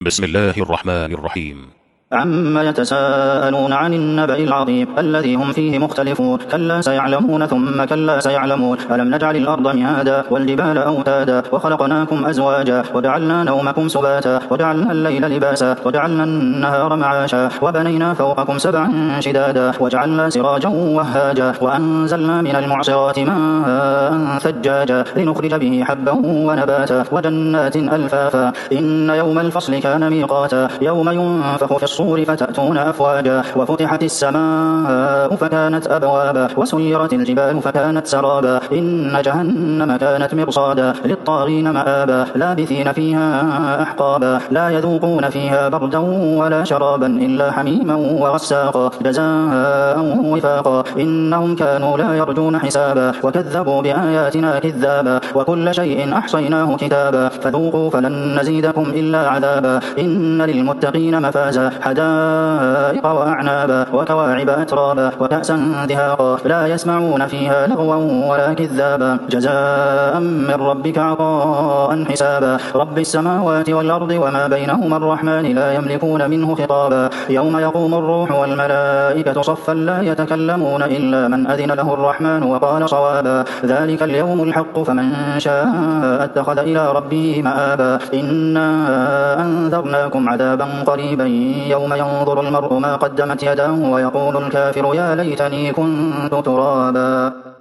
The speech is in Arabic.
بسم الله الرحمن الرحيم. عما يتساءلون عن النبأ العظيم الذي هم فيه مختلفون كلا سيعلمون ثم كلا سيعلمون ألم نجعل الأرض مهادا والجبال أوتادا وخلقناكم أزواجا وجعلنا نومكم سباتا وجعلنا الليل لباسا وجعلنا النهار معاشا وبنينا فوقكم سبعا شدادا وجعلنا سراجا وهاجا وأنزلنا من المعصرات ماء ثجاجا لنخرج به حبا ونباتا وجنات ألفافا إن يوم الفصل كان ميقاتا يوم ينفخ في الصور فتأتون أفواجا وفتحت السماء فكانت أبوابا وسيرت الجبال فكانت سرابا إن جهنم كانت مرصادا للطاغين مآبا لابثين فيها أحقابا لا يذوقون فيها بردا ولا شرابا إلا حميما وغساقا جزاء وفاقا إنهم كانوا لا يرجون حسابا وكذبوا بآياتنا كذابا وكل شيء أحصيناه كتابا فذوقوا فلن نزيدكم إلا عذابا إن للمتقين مفازا حدائق وأعنابا وكواعب أترابا وكأسا دهاقا لا يسمعون فيها لغوا ولا كذابا جزاء من ربك عطاء حسابا رب السماوات والأرض وما بينهما الرحمن لا يملكون منه خطابا يوم يقوم الروح والملائكة صفا لا يتكلمون إلا من أذن له الرحمن وقال صوابا ذلك اليوم الحق فمن شاء اتخذ إلى ربه مآبا إنا أنذرناكم عذابا قريبا يوم ينظر المرء ما قدمت يداه ويقول الكافر يا ليتني كنت ترابا.